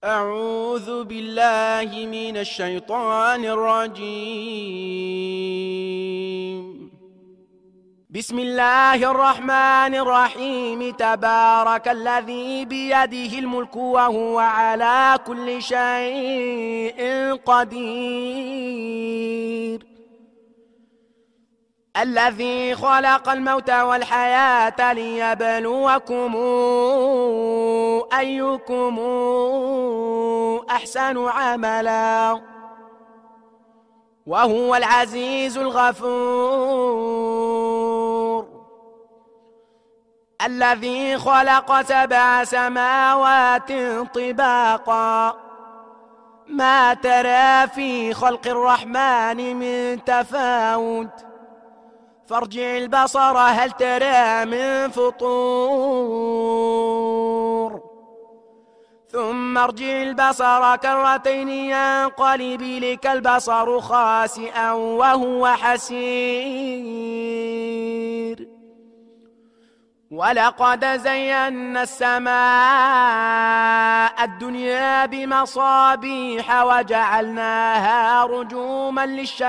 أعوذ بالله من الشيطان الرجيم. بسم الله الرحمن الرحيم. تبارك الذي بيده الملك وهو على كل شيء قدير. الذي خلق الموت والحياة ليبلوكم أيكم أحسن عملا وهو العزيز الغفور. الذي خلق 7 سماوات طباقا ما ترى في خلق الرحمن من تفاوت فارجع البصر هل ترى من فطور ثم ارجع البصر كرتين ينقلب إليك البصر خاسئا وهو حسير. ولقد زينا السماء الدنيا بمصابيح وجعلناها رجوما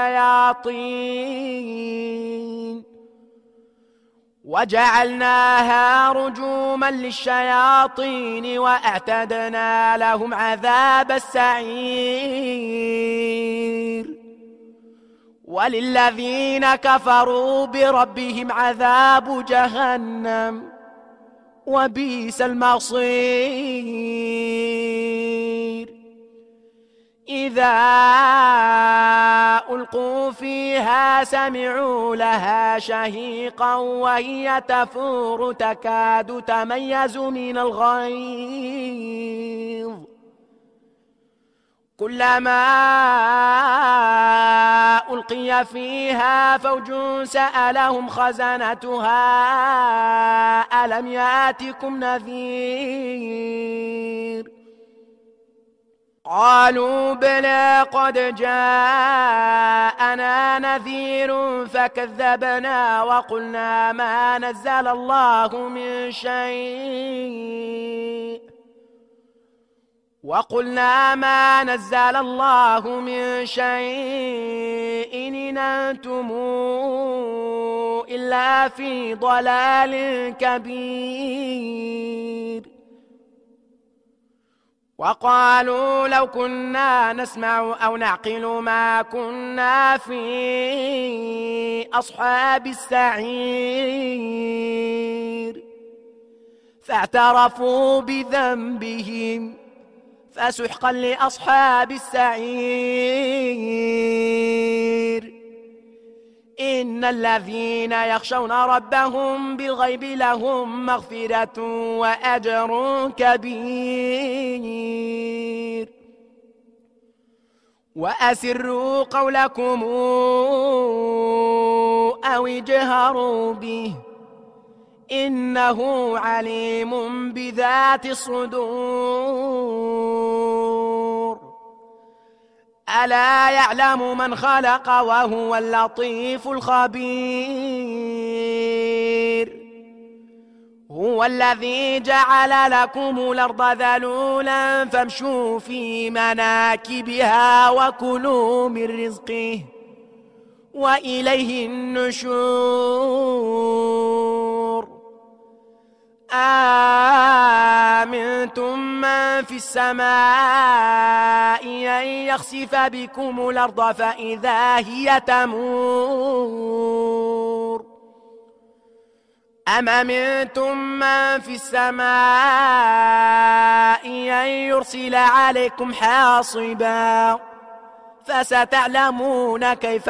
للشياطين وأعتدنا لهم عذاب السعير. وللذين كفروا بربهم عذاب جهنم وبئس المصير. إذا ألقوا فيها سمعوا لها شهيقا وهي تفور تكاد تميز من الغيظ كلما ألقي فيها فوج سألهم خزنتها ألم يأتكم نذير قالوا بلى قد جاءنا نذير فكذبنا وقلنا ما نزل الله من شيء إن أنتم إلا في ضلال كبير. وقالوا لو كنا نسمع أو نعقل ما كنا في أصحاب السعير فاعترفوا بذنبهم فسحقا لأصحاب السعير. إن الذين يخشون ربهم بالغيب لهم مغفرة وأجر كبير. وأسروا قولكم أو اجهروا به إنه عليم بذات الصدور. ألا يعلم من خلق وهو اللطيف الخبير. هو الذي جعل لكم الأرض ذلولا فامشوا في مناكبها وكلوا من رزقه وإليه النشور. آمنتم من في السماء أن يخسف بكم الأرض فإذا هي تمور أم أمنتم من في السماء أن يرسل عليكم حاصبا فستعلمون كيف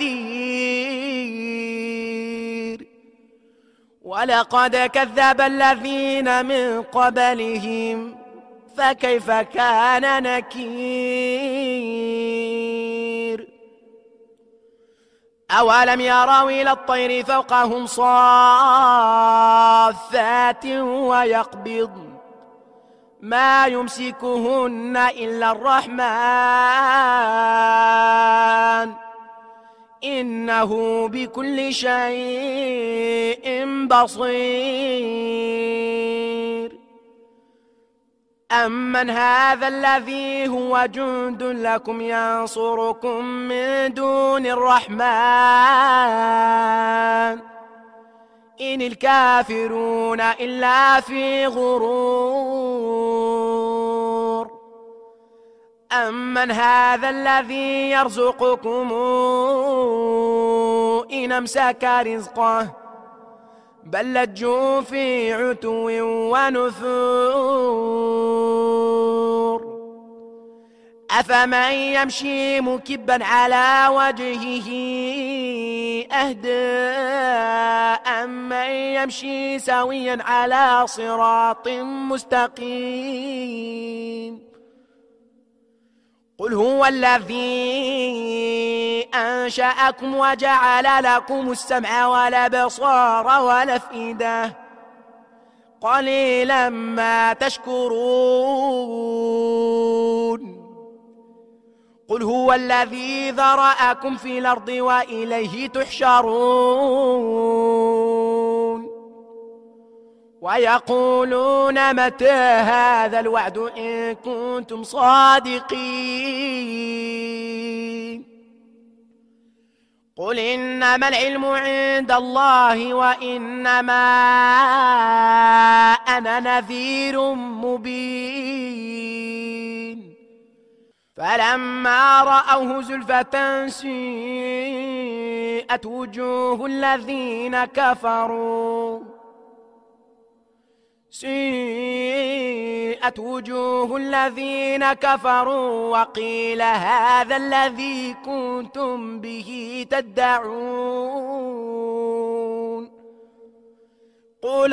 نذير. ولقد كذب الذين من قبلهم فكيف كان نكير. أولم يروا إلى الطير فوقهم صافات ويقبضن ما يمسكهن إلا الرحمن إنه بكل شيء بصير. أمن هذا الذي هو جند لكم ينصركم من دون الرحمن إن الكافرون إلا في غرور أمن هذا الذي يرزقكم إن أمسك رزقه بل لجوا في عتو ونفور أفمن يمشي مكبا على وجهه أهدى أمن يمشي سويا على صراط مستقيم قل هو الذي أنشأكم وجعل لكم السمع والأبصار والأفئدة قليلا ما تشكرون قل هو الذي ذرأكم في الأرض وإليه تحشرون ويقولون متى هذا الوعد إن كنتم صادقين قل إنما العلم عند الله وإنما أنا نذير مبين فلما رأوه زلفة سيئت وجوه الذين كفروا سيئت وجوه الذين كفروا وقيل هذا الذي كنتم به تدعون قل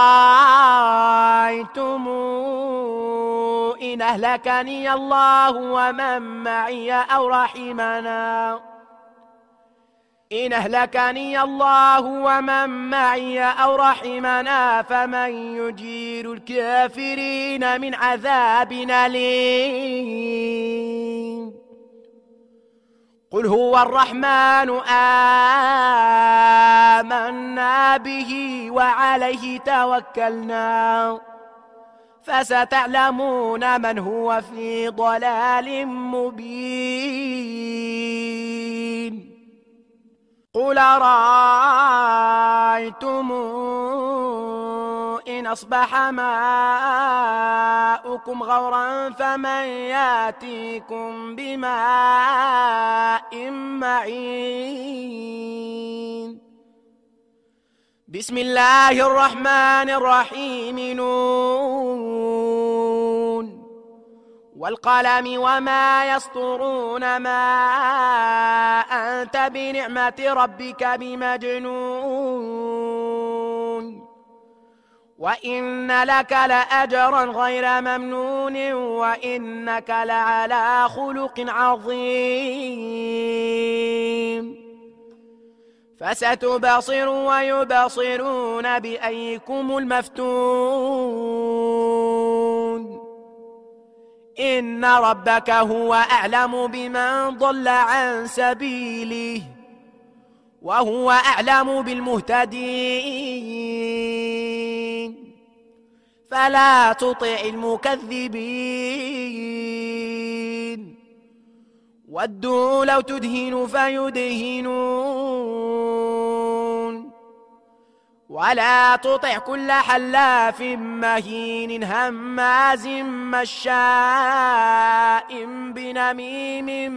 أرأيتم إن أهلكني الله ومن معي أو رحمنا إن أهلكني الله ومن معي أو رحمنا فمن يجير الكافرين من عذاب أليم قل هو الرحمن آمنا به وعليه توكلنا فستعلمون من هو في ضلال مبين قل أرأيتم إن أصبح ماؤكم غورا فمن يأتيكم بماء معين بسم الله الرحمن الرحيم نون والقلم وما يسطرون ما أنت بنعمة ربك بمجنون وإن لك لأجرا غير ممنون وإنك لعلى خلق عظيم فستبصر ويبصرون بأيكم المفتون إن ربك هو أعلم بمن ضل عن سبيله وهو أعلم بالمهتدين فلا تطع المكذبين ودوا لو تدهن فيدهنون ولا تطع كل حلاف مهين هماز مشاء بنميم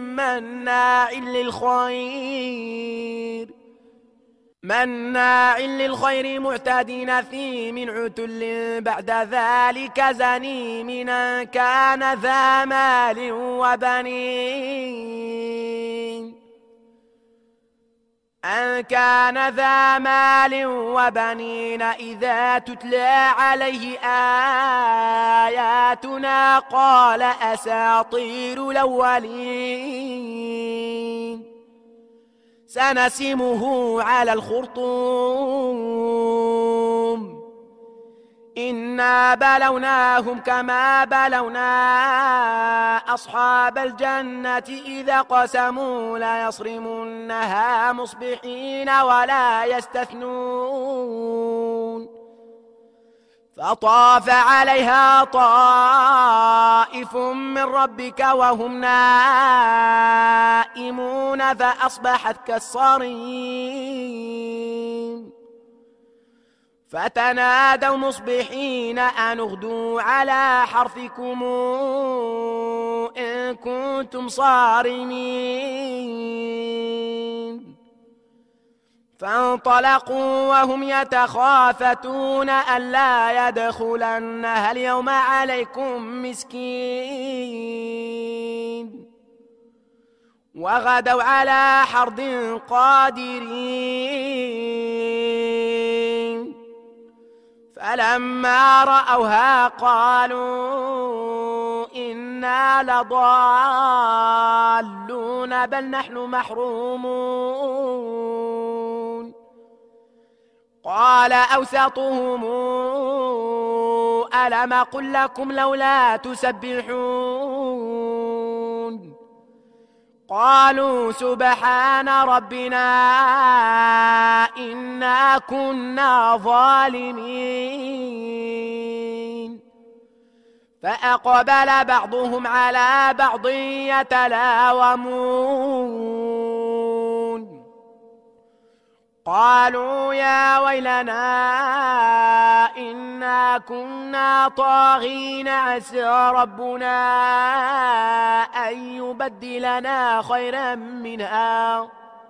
مناع للخير معتد نثيم عتل بعد ذلك زنيم أن كان ذا مال وبنين إذا تتلى عليه آياتنا قال أساطير الأولين سنسمه على الخرطوم إنا بلوناهم كما بلونا أصحاب الجنة إذا قسموا ليصرمنها مصبحين ولا يستثنون فطاف عليها طائف من ربك وهم نائمون فأصبحت كالصريم فتنادوا مصبحين أن اغدوا على حرثكم إن كنتم صارمين فانطلقوا وهم يتخافتون ألا يدخلنها اليوم عليكم مسكين وغدوا على حرد قادرين فلما رأوها قالوا إنا لضالون بل نحن محرومون قال أوسطهم ألم أقل لكم لولا تسبحون قالوا سبحان ربنا إنا كنا ظالمين فأقبل بعضهم على بعض يتلاومون قالوا يا ويلنا إنا كنا طاغين عسى ربنا أن يبدلنا خيرا منها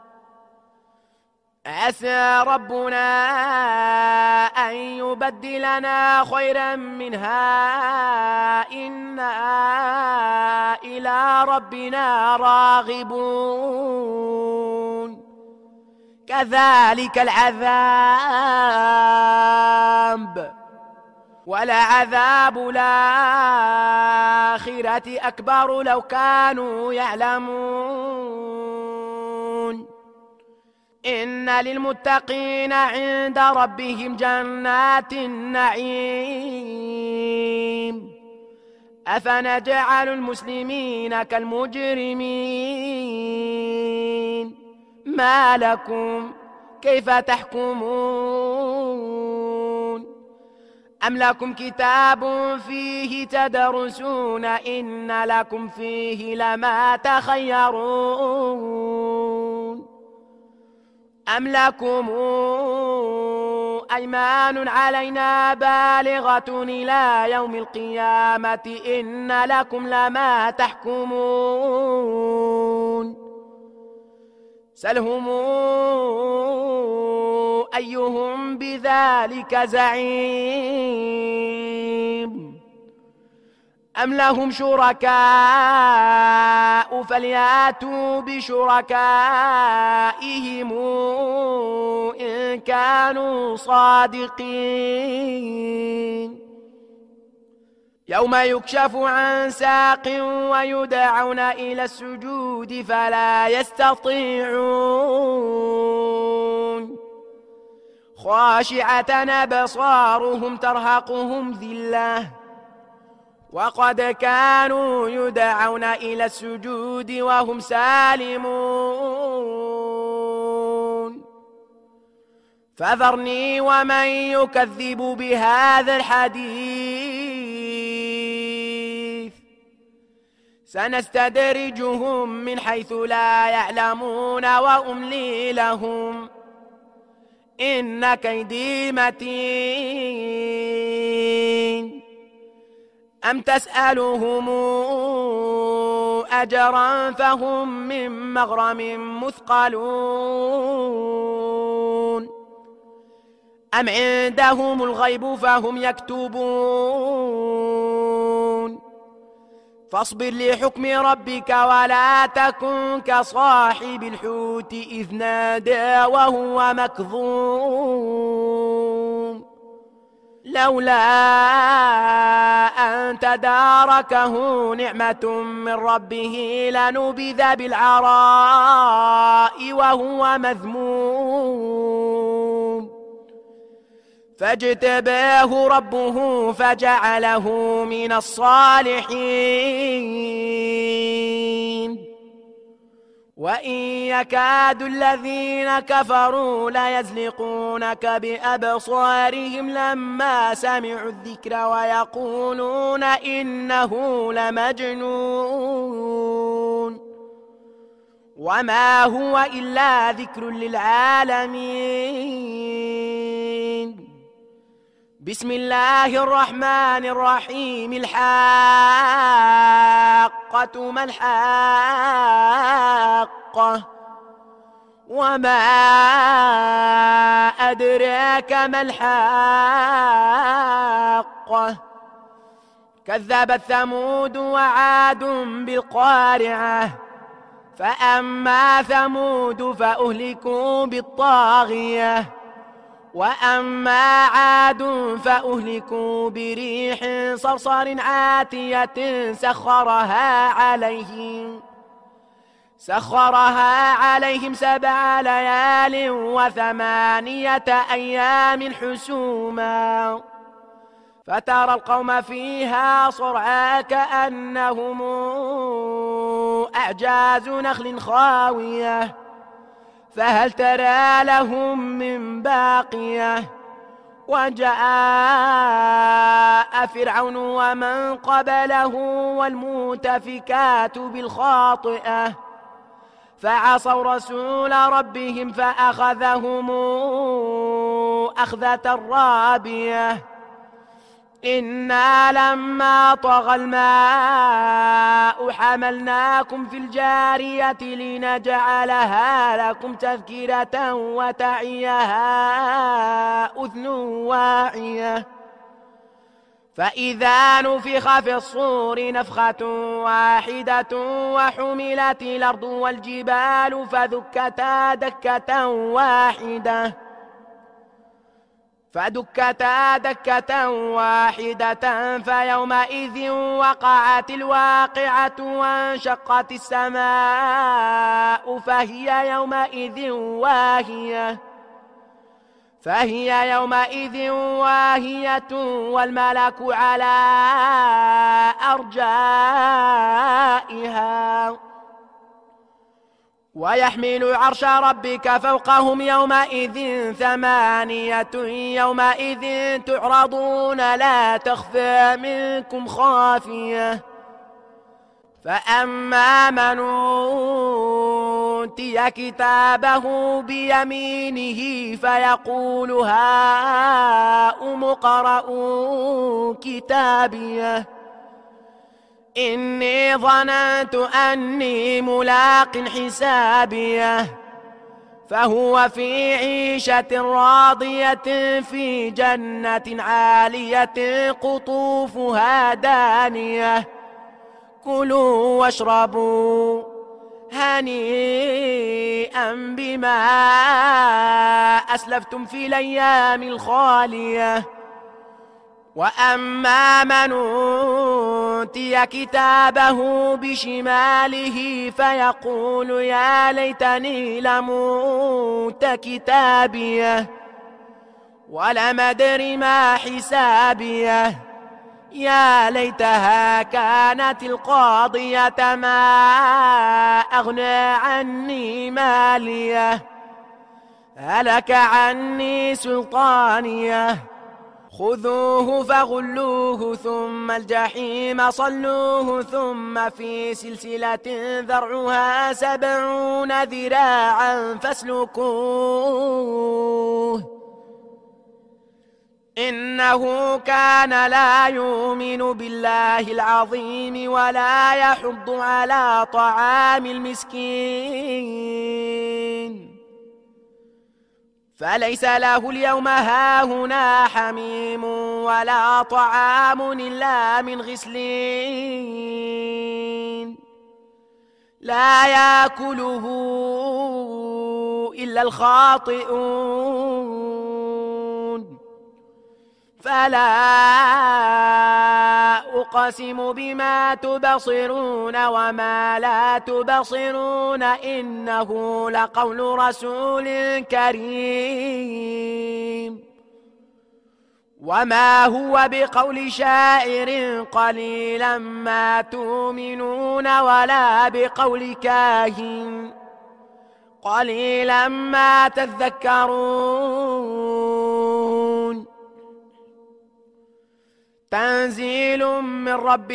عسى ربنا أن يبدلنا خيرا منها إنا إلى ربنا راغبون كذلك العذاب ولعذاب الآخرة أكبر لو كانوا يعلمون إن للمتقين عند ربهم جنات النعيم أفنجعل المسلمين كالمجرمين ما لكم كيف تحكمون أم لكم كتاب فيه تدرسون إن لكم فيه لما تخيرون أم لكم أيمان علينا بالغة إلى يوم القيامة إن لكم لما تحكمون سلهم أيهم بذلك زعيم أم لهم شركاء فلياتوا بشركائهم إن كانوا صادقين يوم يكشف عن ساق ويدعون إلى السجود فلا يستطيعون خاشعة أبصارهم ترهقهم ذلة وقد كانوا يدعون إلى السجود وهم سالمون فذرني ومن يكذب بهذا الحديث سنستدرجهم من حيث لا يعلمون وأملي لهم إن كيدي متين أم تسألهم أجرا فهم من مغرم مثقلون أم عندهم الغيب فهم يكتبون فاصبر لحكم ربك ولا تكن كصاحب الحوت إذ نادى وهو مكظوم لولا أن تداركه نعمة من ربه لنبذ بالعراء وهو مذموم فاجتباه ربه فجعله من الصالحين وإن يكاد الذين كفروا ليزلقونك بأبصارهم لما سمعوا الذكر ويقولون إنه لمجنون وما هو إلا ذكر للعالمين. بسم الله الرحمن الرحيم. الحاقة ما الحاقة وما أدراك ما الحاقة. كذبت ثمود وعاد بالقارعة فأما ثمود فأهلكوا بالطاغية وأما عاد فأهلكوا بريح صرصر عاتية سخرها عليهم 7 ليال و8 أيام حسوما فترى القوم فيها صرعى كأنهم أعجاز نخل خاوية فهل ترى لهم من باقية. وجاء فرعون ومن قبله والمؤتفكات بالخاطئة فعصوا رسول ربهم فأخذهم أخذة رابية. إنا لما طغى الماء حملناكم في الجارية لنجعلها لكم تذكرة وتعيها أذن واعية. فإذا نفخ في الصور نفخة واحدة وحملت الأرض والجبال فدكتا دكة واحدة فيومئذ وقعت الواقعة وانشقت السماء فهي يومئذ واهية والملك على أرجائها ويحمل عرش ربك فوقهم يومئذ 8 يومئذ تعرضون لا تخفى منكم خافية. فأما من أوتي كتابه بيمينه فيقول هاؤم اقرءوا كتابيه إني ظننت أني ملاق حسابيه فهو في عيشة راضية في جنة عالية قطوفها دانية كلوا واشربوا هنيئا بما أسلفتم في الأيام الخالية. وأما من أوتي كتابه بشماله فيقول يا ليتني لموت كتابيه ولم أدر ما حسابيه يا ليتها كانت القاضية ما أغنى عني ماليه هلك عني سلطانيه خذوه فغلوه ثم الجحيم صلوه ثم في سلسلة ذرعها 70 ذراعا فاسلكوه إنه كان لا يؤمن بالله العظيم ولا يحض على طعام المسكين فليس له اليوم هاهنا حميم ولا طعام إلا من غسلين لا يأكله إلا الخاطئون. فلا أقسم بما تبصرون وما لا تبصرون إنه لقول رسول كريم وما هو بقول شاعر قليلا ما تؤمنون ولا بقول كاهن قليلا ما تذكرون تنزيل من رب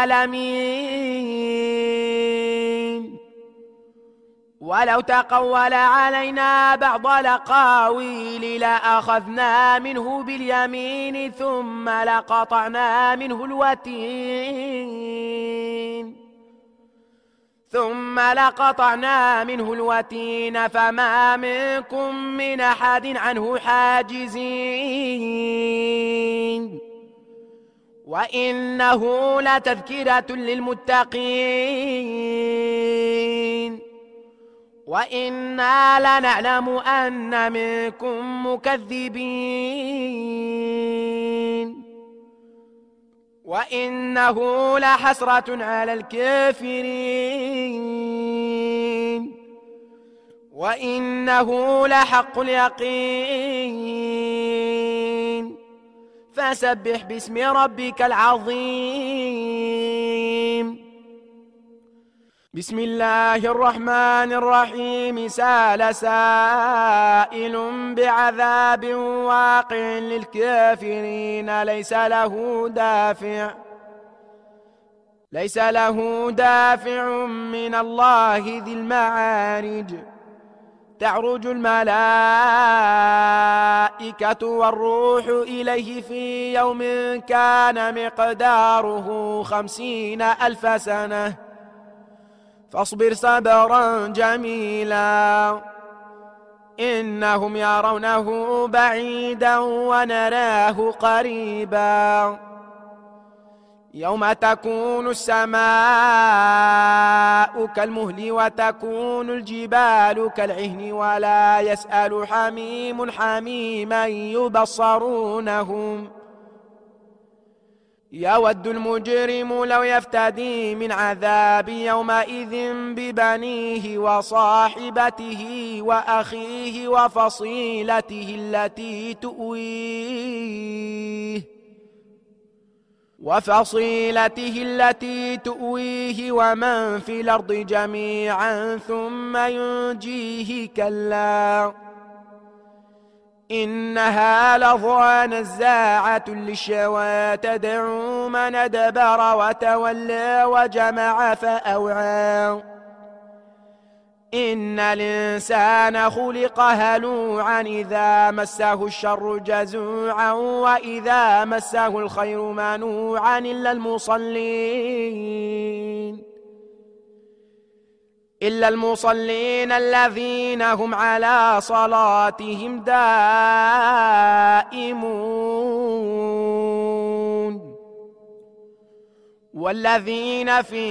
العالمين ولو تقول علينا بعض الأقاويل لأخذنا منه باليمين ثم لقطعنا منه الوتين فما منكم من أحد عنه حاجزين وإنه لتذكرة للمتقين وإنا لنعلم أن منكم مكذبين وإنه لحسرة على الكافرين وإنه لحق اليقين فسبح باسم ربك العظيم. بسم الله الرحمن الرحيم. سأل سائل بعذاب واقع للكافرين ليس له دافع من الله ذي المعارج تعرج الملائكة والروح إليه في يوم كان مقداره 50,000 سنة فاصبر صبرا جميلا إنهم يرونه بعيدا ونراه قريبا يوم تكون السماء كالمهل وتكون الجبال كالعهن ولا يسأل حميم حميما يبصرونهم يود المجرم لو يفتدي من عذاب يومئذ ببنيه وصاحبته وأخيه وفصيلته التي تؤويه ومن في الأرض جميعا ثم ينجيه كلا إنها لظى نزاعة للشوى تدعو من أدبر وتولى وجمع فأوعى إن الإنسان خلق هلوعا إذا مسه الشر جزوعا وإذا مسه الخير منوعا إلا المصلين الذين هم على صلاتهم دائمون والذين في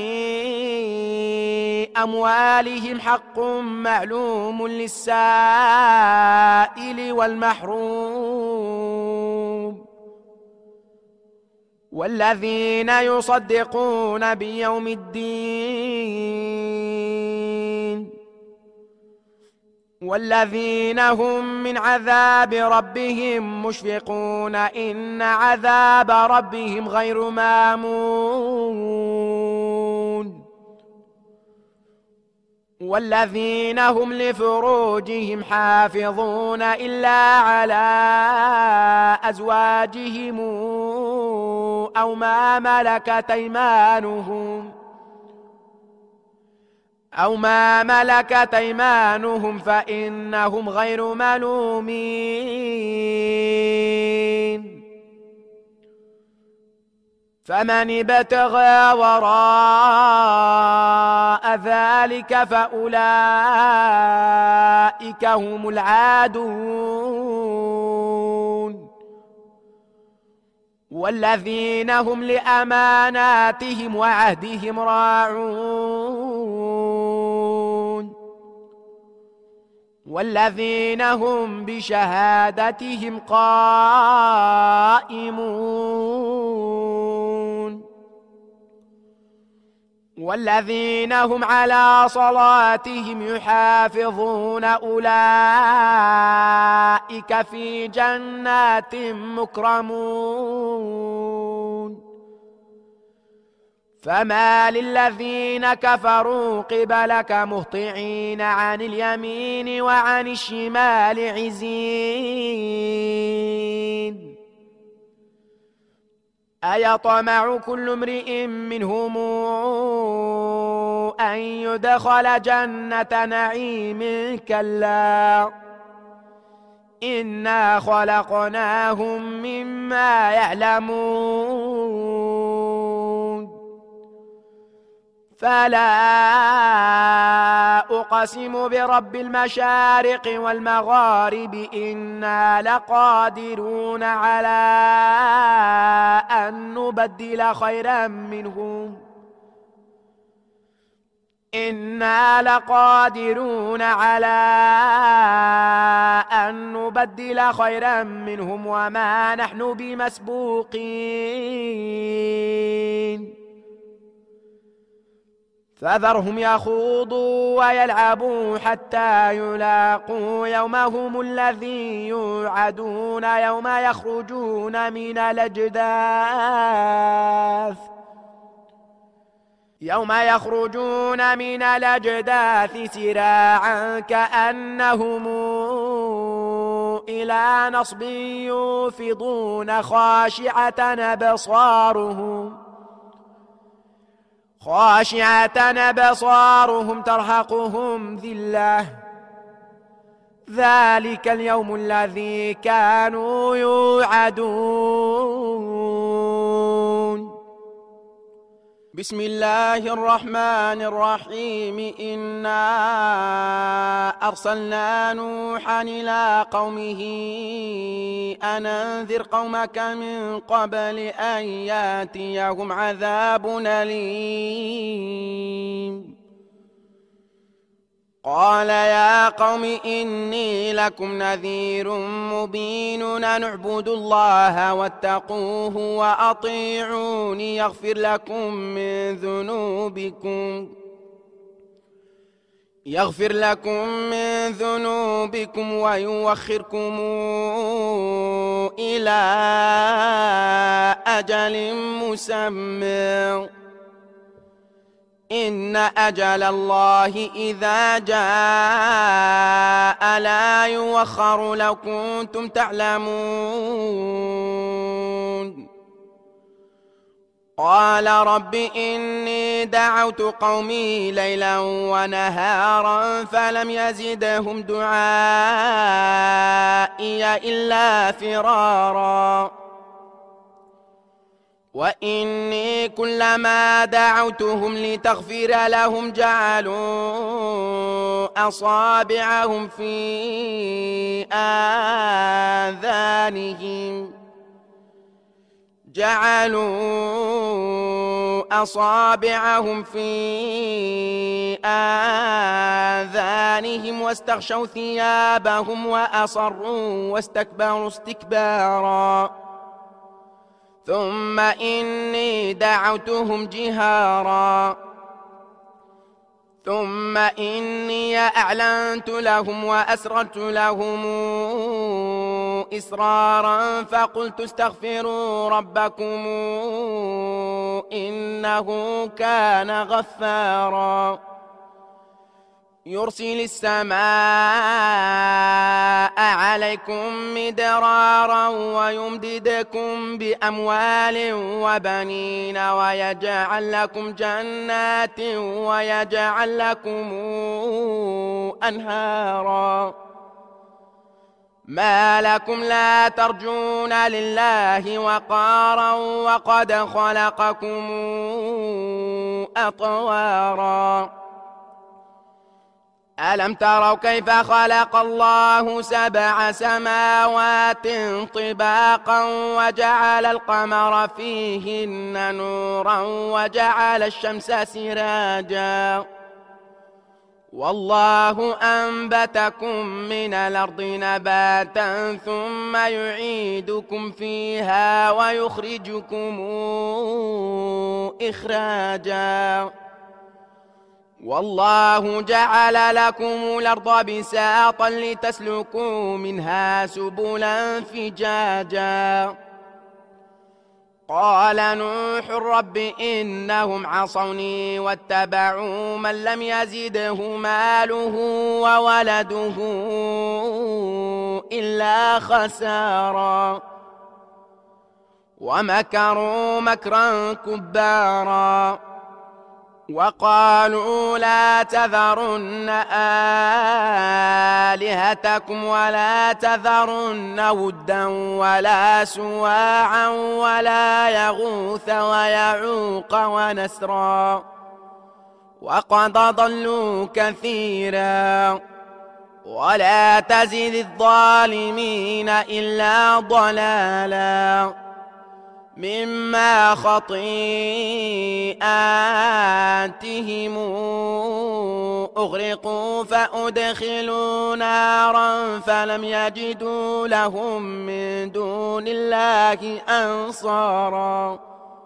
أموالهم حق معلوم للسائل والمحروم والذين يصدقون بيوم الدين والذين هم من عذاب ربهم مشفقون إن عذاب ربهم غير مامون والذين هم لفروجهم حافظون إلا على أزواجهم أو ما ملكت أيمانهم فإنهم غير ملومين فمن ابتغى وراء ذلك فأولئك هم العادون والذين هم لأماناتهم وعهدهم راعون والذين هم بشهادتهم قائمون والذين هم على صلاتهم يحافظون أولئك في جنات مكرمون فما للذين كفروا قبلك مهطعين عن اليمين وعن الشمال عزين أيطمع كل امرئ منهم أن يدخل جنة نعيم كلا إنا خلقناهم مما يعلمون فلا أقسم برب المشارق والمغارب إنا لقادرون على أن نبدل خيرا منهم إنا لقادرون على أن نبدل خيرا منهم وما نحن بمسبوقين فذرهم يخوضوا ويلعبوا حتى يلاقوا يومهم الذي يوعدون يوم يخرجون من الأجداث سراعا كأنهم إلى نصب يوفضون خاشعة أبصارهم ترهقهم ذلة ذلك اليوم الذي كانوا يوعدون بسم الله الرحمن الرحيم إنا أرسلنا نوحا إلى قومه أن أنذر قومك من قبل أن يأتيهم عذاب أليم قال يا قوم إني لكم نذير مبين أن اعبدوا الله واتقوه وأطيعوني يغفر لكم من ذنوبكم ويوخركم إلى أجل مسمى إن أجل الله إذا جاء لا يوخر لو كنتم تعلمون قال رب إني دعوت قومي ليلا ونهارا فلم يزدهم دعائي إلا فرارا وإني كلما دعوتهم لتغفر لهم جعلوا أصابعهم في آذانهم واستغشوا ثيابهم وأصروا واستكبروا استكبارا ثم إني دعوتهم جهارا ثم إني أعلنت لهم وأسررت لهم إسرارا فقلت استغفروا ربكم إنه كان غفارا يرسل السماء عليكم مدرارا ويمددكم بأموال وبنين ويجعل لكم جنات ويجعل لكم أنهارا ما لكم لا ترجون لله وقارا وقد خلقكم أطوارا ألم تروا كيف خلق الله 7 سماوات طباقا وجعل القمر فيهن نورا وجعل الشمس سراجا والله أنبتكم من الأرض نباتا ثم يعيدكم فيها ويخرجكم إخراجا والله جعل لكم الأرض بساطا لتسلكوا منها سبلا فجاجا قال نوح رب إنهم عصوني واتبعوا من لم يزده ماله وولده إلا خسارا ومكروا مكرا كبارا وقالوا لا تذرن آلهتكم ولا تذرن ودا ولا سواعا ولا يغوث ويعوق ونسرا وقد ضلوا كثيرا ولا تزد الظالمين إلا ضلالا مما خطيئاتهم أغرقوا فأدخلوا نارا فلم يجدوا لهم من دون الله أنصارا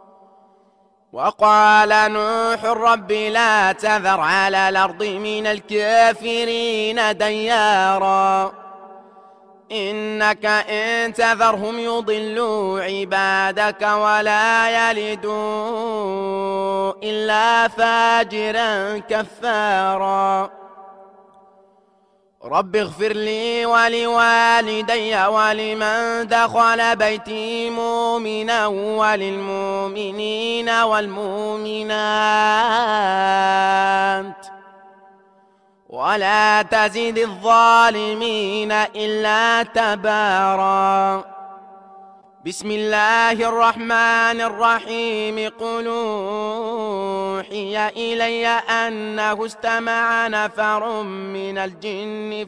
وقال نوح رب لا تذر على الأرض من الكافرين ديارا إنك إن تذرهم يضلوا عبادك ولا يلدوا إلا فاجرا كفارا رب اغفر لي ولوالدي ولمن دخل بيتي مؤمنا وللمؤمنين والمؤمنات ولا تزد الظالمين إلا تبارا بسم الله الرحمن الرحيم قل أوحي إلي أنه استمع نفر من الجن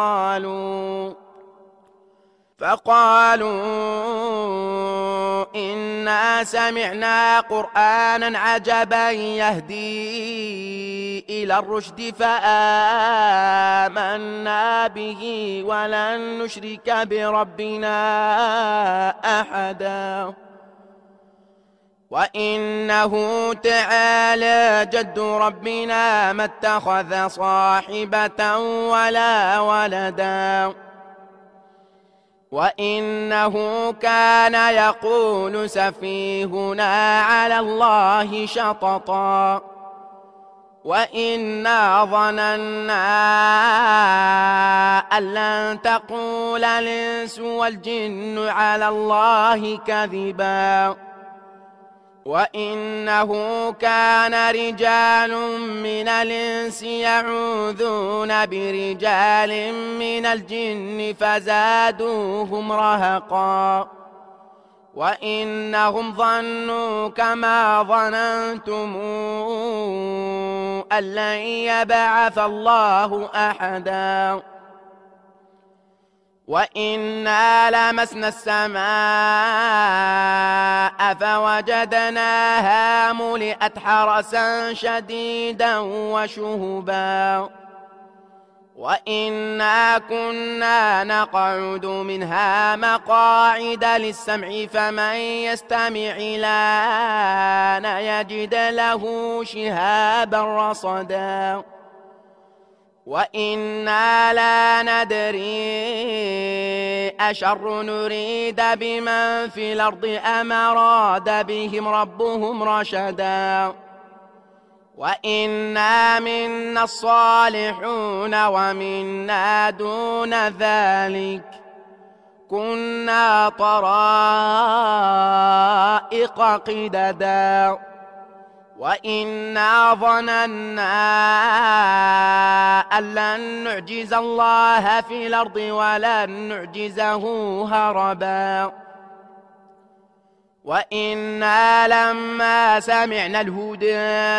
فقالوا إنا سمعنا قرآنا عجبا يهدي إلى الرشد فآمنا به ولن نشرك بربنا أحدا وإنه تعالى جد ربنا ما اتخذ صاحبة ولا ولدا وإنه كان يقول سفيهنا على الله شططا وإنا ظننا أن لن تقول الإنس والجن على الله كذبا وإنه كان رجال من الإنس يعوذون برجال من الجن فزادوهم رهقا وإنهم ظنوا كما ظننتم أن لن يبعث الله أحدا وإنا لمسنا السماء فوجدناها ملئت حرسا شديدا وشهبا وإنا كنا نقعد منها مقاعد للسمع فمن يستمع الآن يجد له شهابا رصدا وإنا لا ندري أشر نريد بمن في الأرض أم أراد بهم ربهم رشدا وإنا منا الصالحون ومنا دون ذلك كنا طرائق قددا وإنا ظننا أن لن نعجز الله في الأرض ولن نعجزه هربا وإنا لما سمعنا الهدى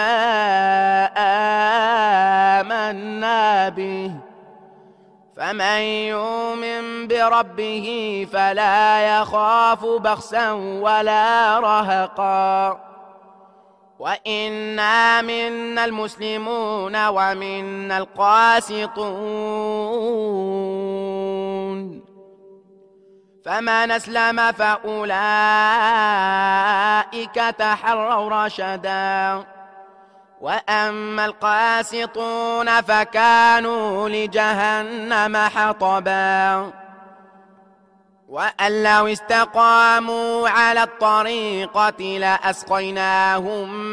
آمنا به فمن يؤمن بربه فلا يخاف بخسا ولا رهقا وإنا منا المسلمون ومنا القاسطون فمن أسلم فأولئك تحروا رشدا وأما القاسطون فكانوا لجهنم حطبا وأن لو استقاموا على الطريقة لأسقيناهم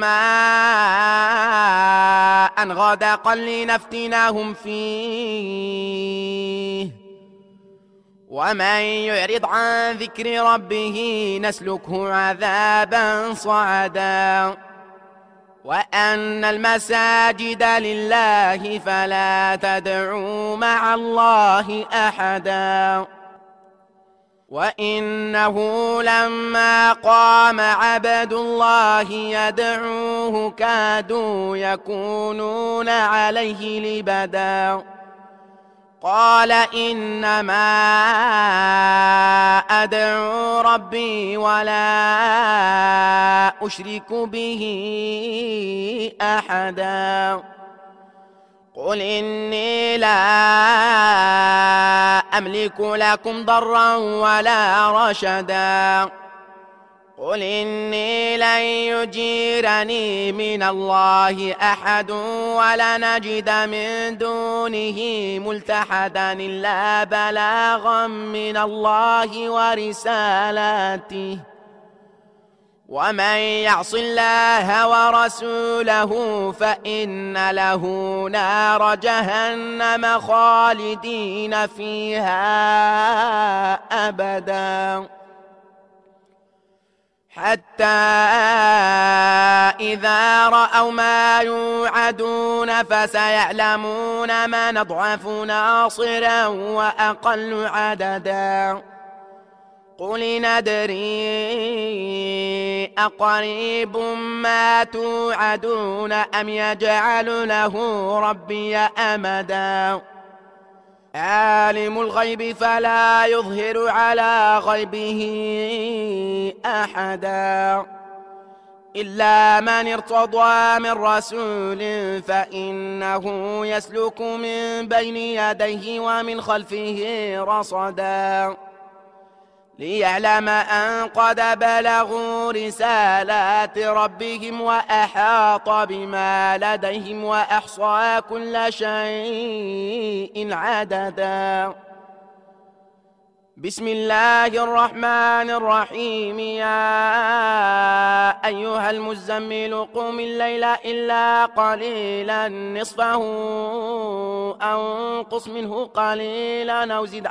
ماء غدقا لنفتناهم فيه ومن يعرض عن ذكر ربه نسلكه عذابا صعدا وأن المساجد لله فلا تدعوا مع الله أحدا وإنه لما قام عبد الله يدعوه كادوا يكونون عليه لبدا قال إنما أدعو ربي ولا أشرك به أحدا قل إني لا أملك لكم ضرا ولا رشدا قل إني لن يجيرني من الله أحد ولنجد من دونه ملتحدا إلا بلاغا من الله ورسالاته ومن يعص الله ورسوله فإن له نار جهنم خالدين فيها أبدا حتى إذا رأوا ما يوعدون فسيعلمون من أضعف ناصرا وأقل عددا قل ندري أقريب ما توعدون أم يجعل له ربي أمدا عالم الغيب فلا يظهر على غيبه أحدا إلا من ارتضى من رسول فإنه يسلك من بين يديه ومن خلفه رصدا ليعلم أن قد بلغوا رسالات ربهم وأحاط بما لديهم وأحصى كل شيء عددا بسم الله الرحمن الرحيم يا أيها المزمل قم الليل إلا قليلا نصفه أو انقص منه قليلا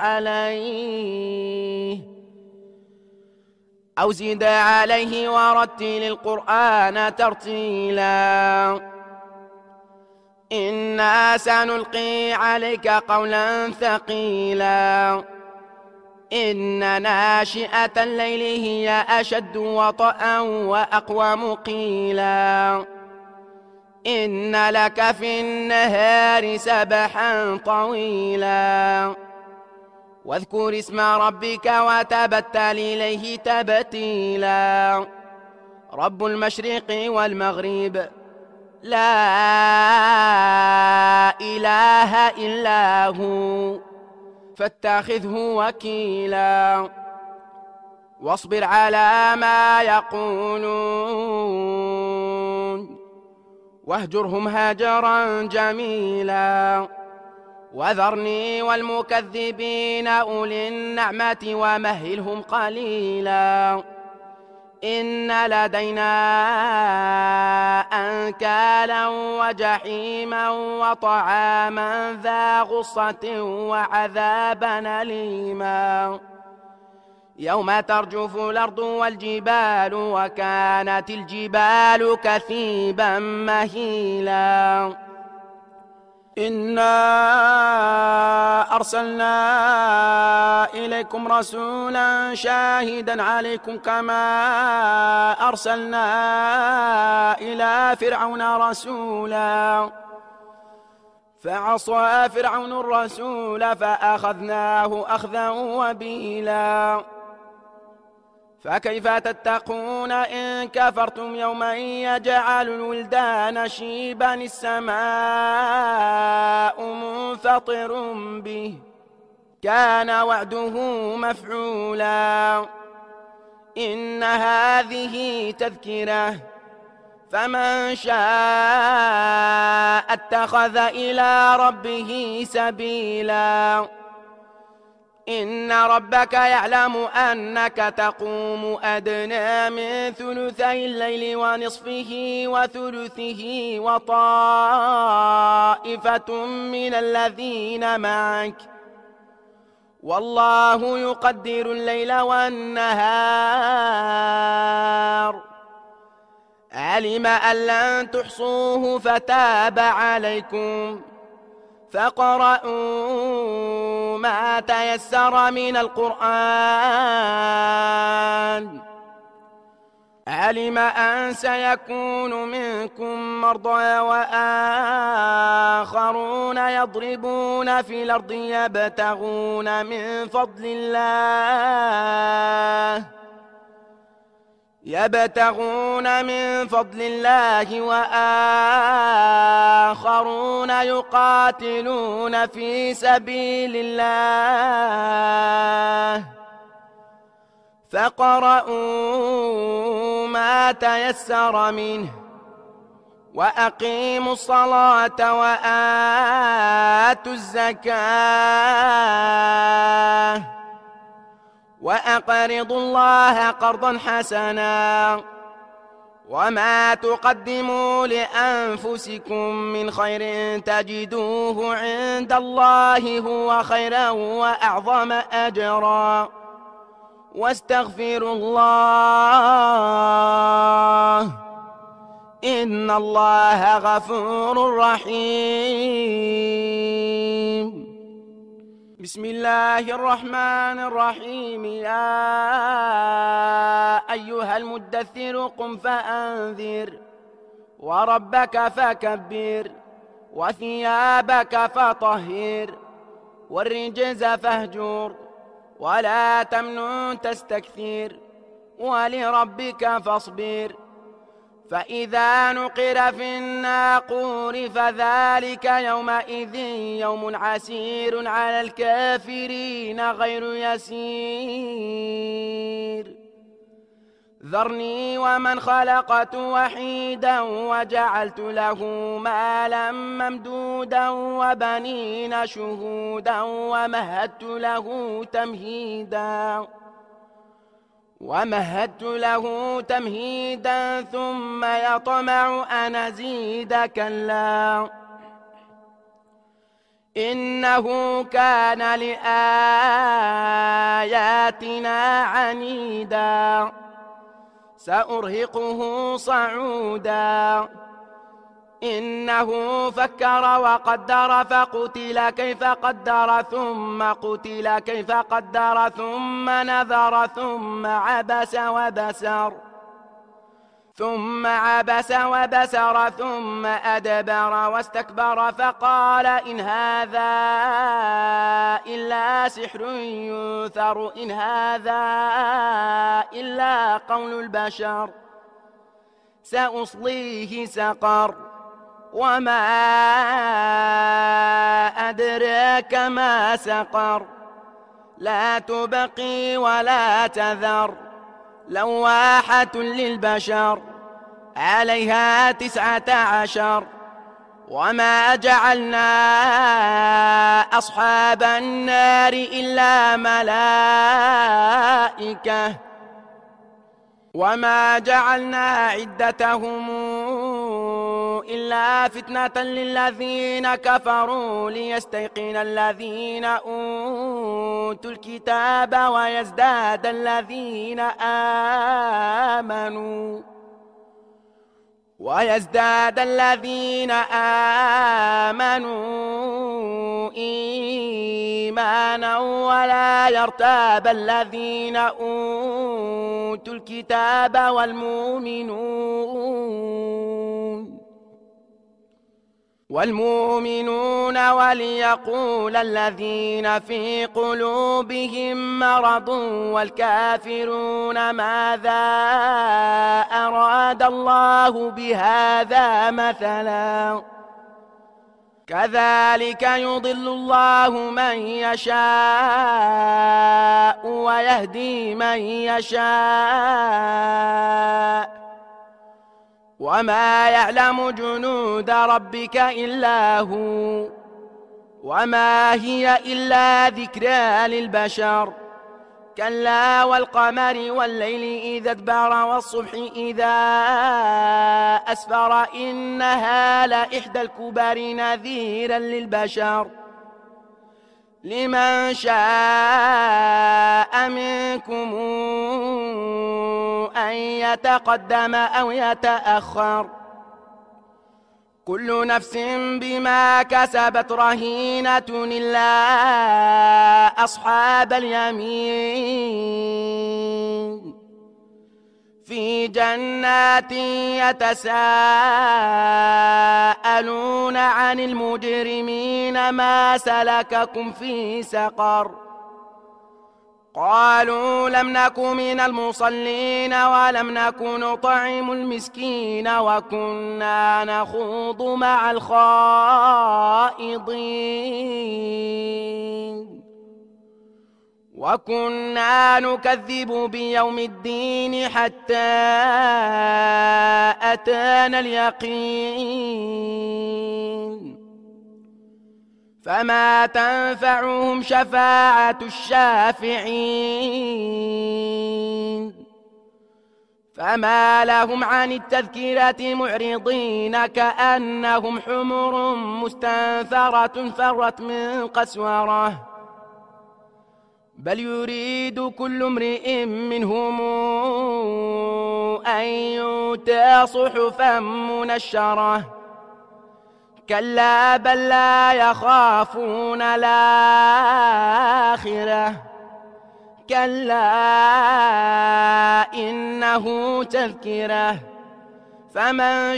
أو زد عليه ورتل القرآن ترتيلا إنا سنلقي عليك قولا ثقيلا إن ناشئة الليل هي أشد وطئا وأقوم قيلا إن لك في النهار سبحا طويلا واذكر اسم ربك وتبتل إليه تبتيلا رب المشرق والمغرب لا إله إلا هو فاتخذه وكيلا واصبر على ما يقولون واهجرهم هجرا جميلا وذرني والمكذبين أولي النعمة ومهلهم قليلا إن لدينا أنكالا وجحيما وطعاما ذا غصة وعذابا أليما يوم ترجف الأرض والجبال وكانت الجبال كثيبا مهيلا إنا أرسلنا إليكم رسولا شاهدا عليكم كما أرسلنا إلى فرعون رسولا فعصى فرعون الرسول فأخذناه أخذا وبيلا فكيف تتقون إن كفرتم يوما يجعل الولدان شيبا السماء منفطر به كان وعده مفعولا إن هذه تذكرة فمن شاء اتخذ إلى ربه سبيلا إن ربك يعلم أنك تقوم أدنى من ثلثي الليل ونصفه وثلثه وطائفة من الذين معك والله يقدر الليل والنهار علم أن لن تحصوه فتاب عليكم فاقرؤوا ما تيسر من القرآن علم أن سيكون منكم مرضى وآخرون يضربون في الأرض يبتغون من فضل الله وآخرون يقاتلون في سبيل الله فاقرؤوا ما تيسر منه وأقيموا الصلاة وآتوا الزكاة وأقرضوا الله قرضا حسنا وما تقدموا لأنفسكم من خير تجدوه عند الله هو خيرا وأعظم أجرا واستغفروا الله إن الله غفور رحيم. بسم الله الرحمن الرحيم. يا أيها المدثر قم فأنذر وربك فكبر وثيابك فطهر والرجز فاهجر ولا تمنن تستكثر ولربك فاصبر فإذا نقر في الناقور فذلك يومئذ يوم عسير على الكافرين غير يسير ذرني ومن خلقت وحيدا وجعلت له مالا ممدودا وبنين شهودا ومهدت له تمهيدا ثم يطمع أن أزيد كلا إنه كان لآياتنا عنيدا سأرهقه صعودا إنه فكر وقدر فقتل كيف قدر ثم قتل كيف قدر ثم نذر ثم عبس وبسر ثم أدبر واستكبر فقال إن هذا إلا سحر يؤثر إن هذا إلا قول البشر سأصليه سقر وما أدراك ما سقر لا تبقي ولا تذر لواحة للبشر عليها 19 وما جعلنا أصحاب النار إلا ملائكة وما جعلنا عدتهم إلا فتنة للذين كفروا ليستيقن الذين أوتوا الكتاب ويزداد الذين آمنوا إيمانا ولا يرتاب الذين أوتوا الكتاب والمؤمنون وليقول الذين في قلوبهم مرض والكافرون ماذا أراد الله بهذا مثلا كذلك يضل الله من يشاء ويهدي من يشاء وما يعلم جنود ربك إلا هو وما هي إلا ذكرى للبشر. كلا والقمر والليل إذا ادبر والصبح إذا أسفر إنها لإحدى الكبر نذيرا للبشر. لمن شاء منكم أن يتقدم أو يتأخر. كل نفس بما كسبت رهينة إلا أصحاب اليمين في جنات يتساءلون عن المجرمين ما سلككم في سقر. قالوا لم نك من المصلين ولم نك نطعم المسكين وكنا نخوض مع الخائضين وكنا نكذب بيوم الدين حتى أتانا اليقين. فما تنفعهم شفاعة الشافعين. فما لهم عن التذكرة معرضين كأنهم حمر مستنفرة فرت من قسورة. بل يريد كل امرئ منهم أن يؤتى صحفا منشرة. كلا بل لا يخافون الآخرة. كلا إنه تذكرة فمن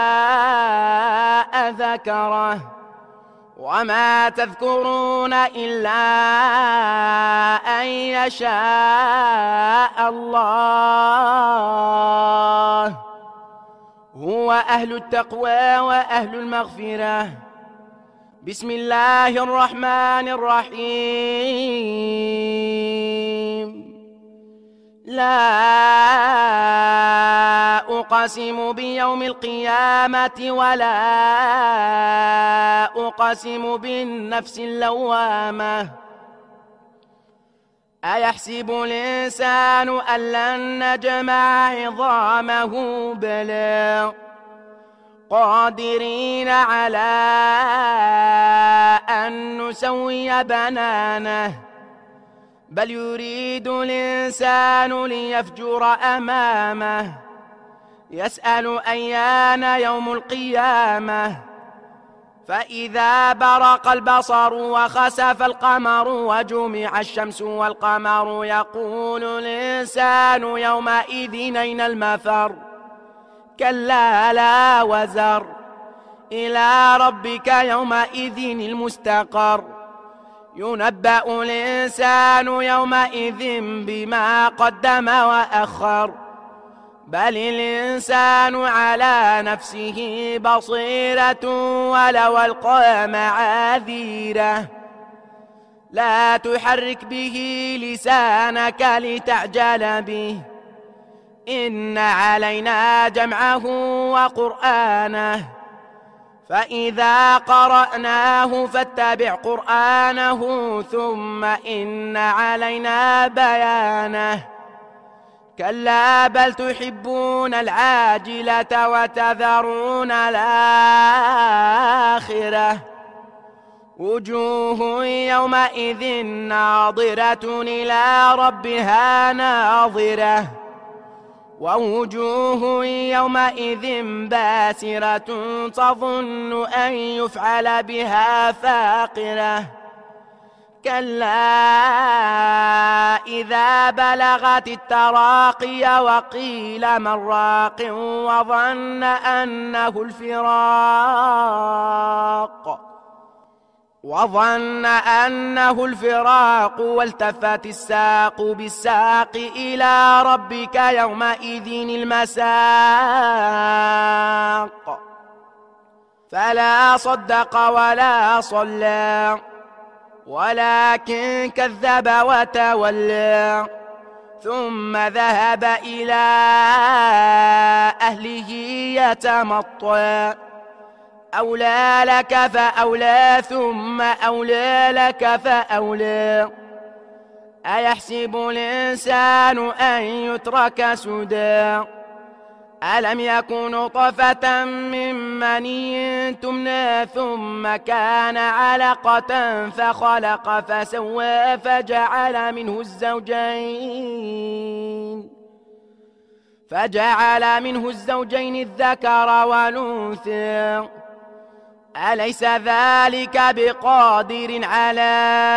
شاء ذكره. وما تذكرون إلا أن يشاء الله هو أهل التقوى وأهل المغفرة. بسم الله الرحمن الرحيم. لا أقسم بيوم القيامة ولا أقسم بالنفس اللوامة. أيحسب الإنسان أن لن نجمع عظامه بلى قادرين على أن نسوي بنانه. بل يريد الإنسان ليفجر أمامه يسأل أيان يوم القيامة. فإذا برق البصر وخسف القمر وجمع الشمس والقمر يقول الإنسان يومئذ أين المفر. كلا لا وزر إلى ربك يومئذ المستقر. ينبأ الإنسان يومئذ بما قدم وأخر. بل الإنسان على نفسه بصيرة ولو ألقى معاذيره. لا تحرك به لسانك لتعجل به إن علينا جمعه وقرآنه. فإذا قرأناه فاتبع قرآنه ثم إن علينا بيانه. كلا بل تحبون العاجلة وتذرون الآخرة. وجوه يومئذ ناظرة إلى ربها ناظرة ووجوه يومئذ باسرة تظن أن يفعل بها فاقرة. كلا إذا بلغت التراقي وقيل من راق وظن أنه الفراق والتفت الساق بالساق إلى ربك يومئذ المساق. فلا صدق ولا صلى ولكن كذب وتولى ثم ذهب إلى أهله يتمطى. أولى لك فأولى ثم أولى لك فأولى أيحسب الإنسان أن يترك سدى ألم يكن نطفة من مني تمنى ثم كان علقة فخلق فسوى فجعل منه الزوجين الذكر والأنثى أليس ذلك بقادر على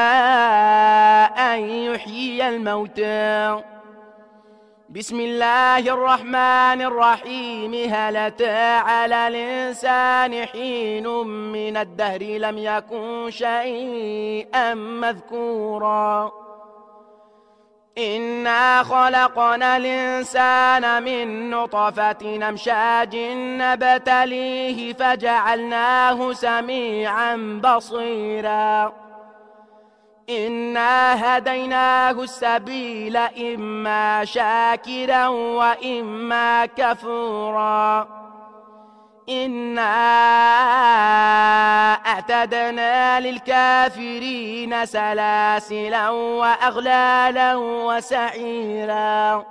أن يحيي الموتى بسم الله الرحمن الرحيم هل أتى على الإنسان حين من الدهر لم يكن شيئا مذكورا إنا خلقنا الإنسان من نطفة أمشاج نبتليه فجعلناه سميعا بصيرا إنا هديناه السبيل إما شاكرا وإما كفورا إنا أعتدنا للكافرين سلاسلا وأغلالا وسعيرا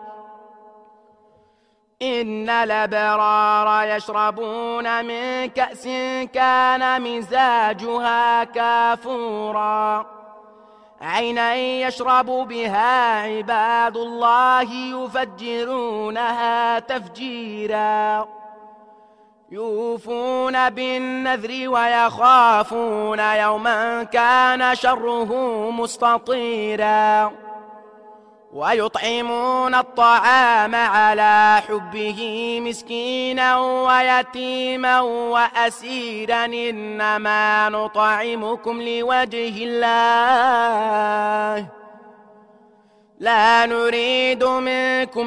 إن الأبرار يشربون من كأس كان مزاجها كافورا عينا يشرب بها عباد الله يفجرونها تفجيرا يوفون بالنذر ويخافون يوما كان شره مستطيرا ويطعمون الطعام على حبه مسكينا ويتيما وأسيرا إنما نطعمكم لوجه الله لا نريد منكم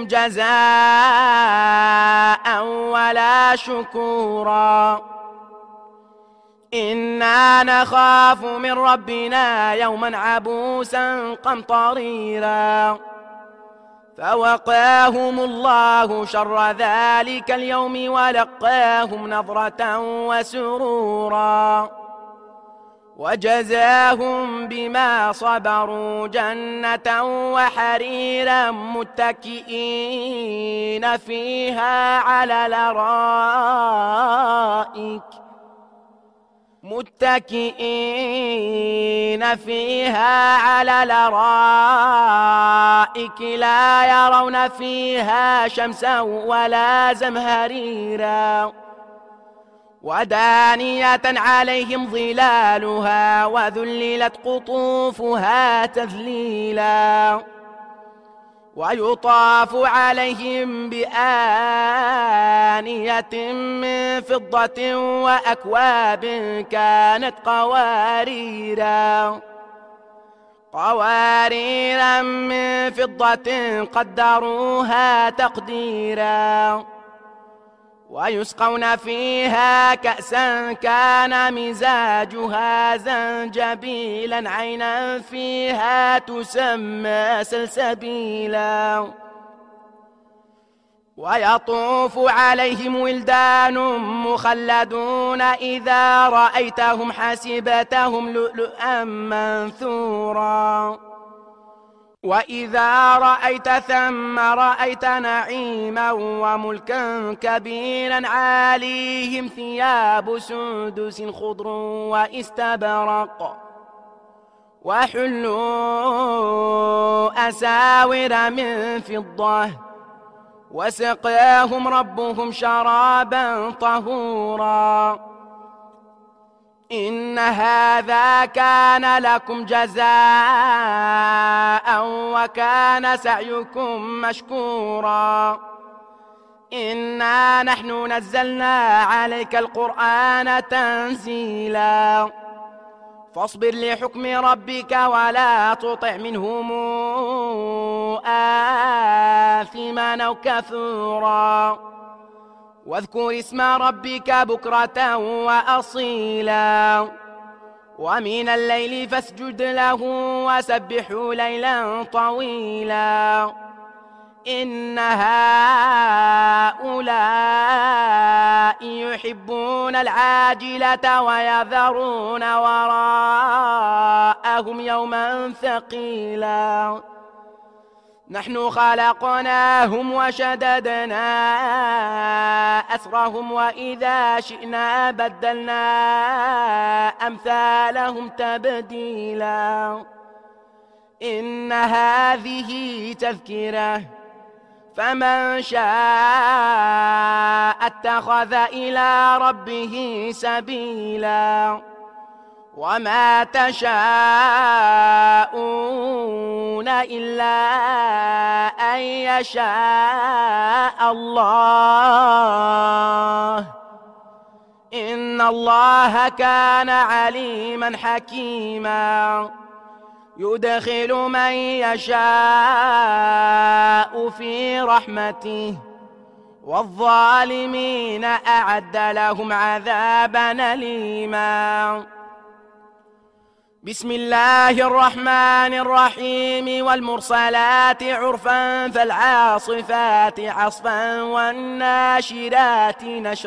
جزاء ولا شكورا إنا نخاف من ربنا يوما عبوسا قمطريرا فوقاهم الله شر ذلك اليوم ولقاهم نظرة وسرورا وجزاهم بما صبروا جنة وحريرا متكئين فيها على الأرائك لا يرون فيها شمسا ولا زمهريرا ودانية عليهم ظلالها وذللت قطوفها تذليلا ويطاف عليهم بآنية من فضة وأكواب كانت قواريرا من فضة قدروها تقديرا ويسقون فيها كأسا كان مزاجها زنجبيلا عينا فيها تسمى سلسبيلا ويطوف عليهم ولدان مخلدون إذا رأيتهم حسبتهم لؤلؤا منثورا وإذا رأيت ثم رأيت نعيما وملكا كبيرا عاليهم ثياب سندس خضر واستبرق وحلوا أساور من فضة وسقاهم ربهم شرابا طهورا إن هذا كان لكم جزاء وكان سعيكم مشكورا إنا نحن نزلنا عليك القرآن تنزيلا فاصبر لحكم ربك ولا تطع منهم آثما أو كفورا واذكر اسم ربك بكرة وأصيلا ومن الليل فاسجد له وسبحه ليلا طويلا إن هؤلاء يحبون العاجلة ويذرون وراءهم يوما ثقيلا نحن خلقناهم وشددنا أسرهم وإذا شئنا بدلنا أمثالهم تبديلا إن هذه تذكرة فمن شاء اتخذ إلى ربه سبيلا وما تشاءون إلا أن يشاء الله إن الله كان عليما حكيما يدخل من يشاء في رحمته والظالمين أعد لهم عذابا أليما بسم الله الرحمن الرحيم والمرسلات عرفا فالعاصفات عصفا والناشرات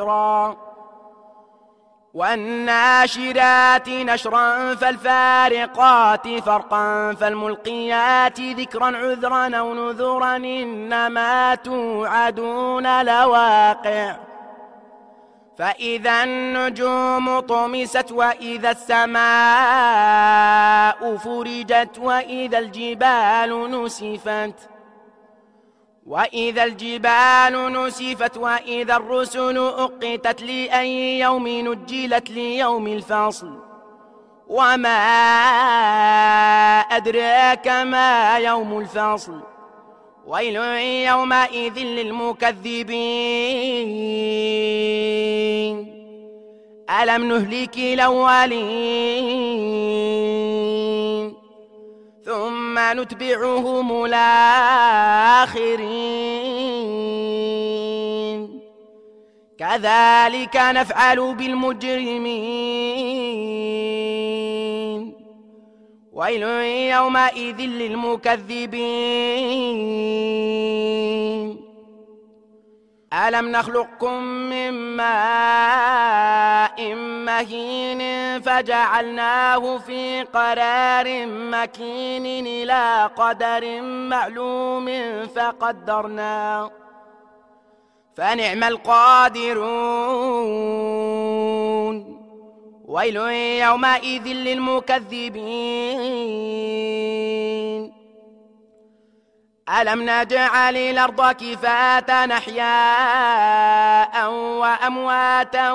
نشرا فالفارقات فرقا فالملقيات ذكرا عذرا أو نذرا إنما توعدون لواقع فإذا النجوم طمست وإذا السماء فرجت وإذا الجبال نسفت وإذا الرسل أقتت لأي يوم نجلت ليوم الفصل وما أدراك ما يوم الفصل ويل يومئذ للمكذبين ألم نهلك الأولين ثم نتبعهم الآخرين كذلك نفعل بالمجرمين ويل يومئذ للمكذبين ألم نخلقكم من ماء مهين فجعلناه في قرار مكين إلى قدر معلوم فقدرنا فنعم القادرون ويل يومئذ للمكذبين ألم نجعل الأرض كفاة أحياء وأمواتا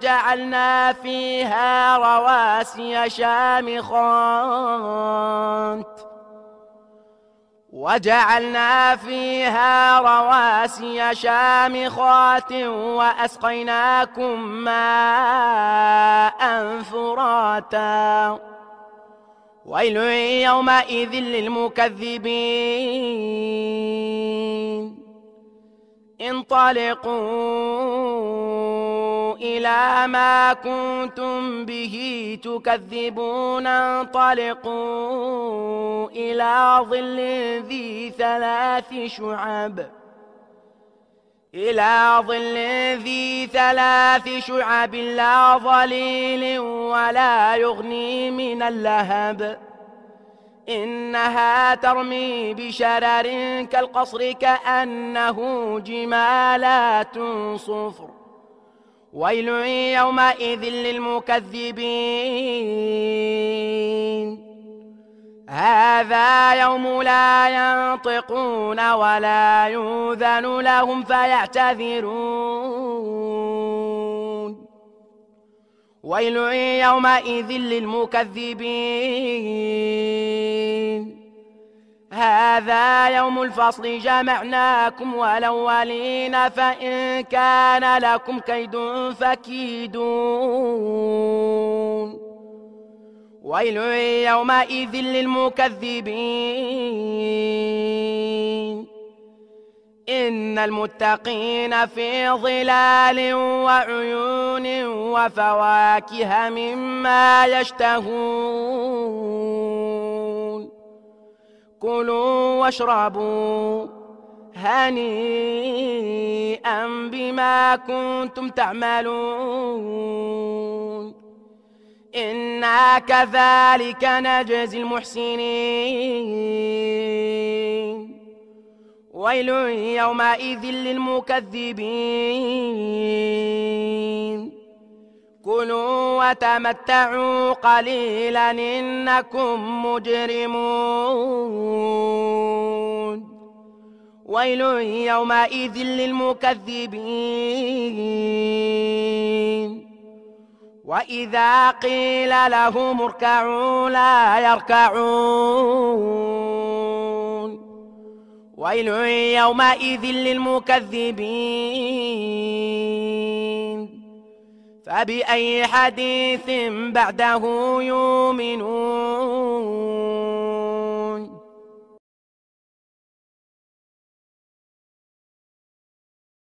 وجعلنا فيها رواسي شامخات وأسقيناكم ماء فراتا ويل يومئذ للمكذبين انطلقوا إلى ما كنتم به تكذبون انطلقوا إلى ظل ذي ثلاث شعب لا ظليل ولا يغني من اللهب إنها ترمي بشرر كالقصر كأنه جمالات صفر ويل يومئذ للمكذبين هذا يوم لا ينطقون ولا يؤذن لهم فيعتذرون ويل يومئذ للمكذبين هذا يوم الفصل جمعناكم والأولين فإن كان لكم كيد فكيدون ويل يومئذ للمكذبين إن المتقين في ظلال وعيون وفواكه مما يشتهون كلوا واشربوا هنيئا بما كنتم تعملون إنا كذلك نجزي المحسنين ويل يومئذ للمكذبين كلوا وتمتعوا قليلا إنكم مجرمون ويل يومئذ للمكذبين وإذا قيل لهم اركعوا لا يركعون ويل يومئذ للمكذبين فبأي حديث بعده يؤمنون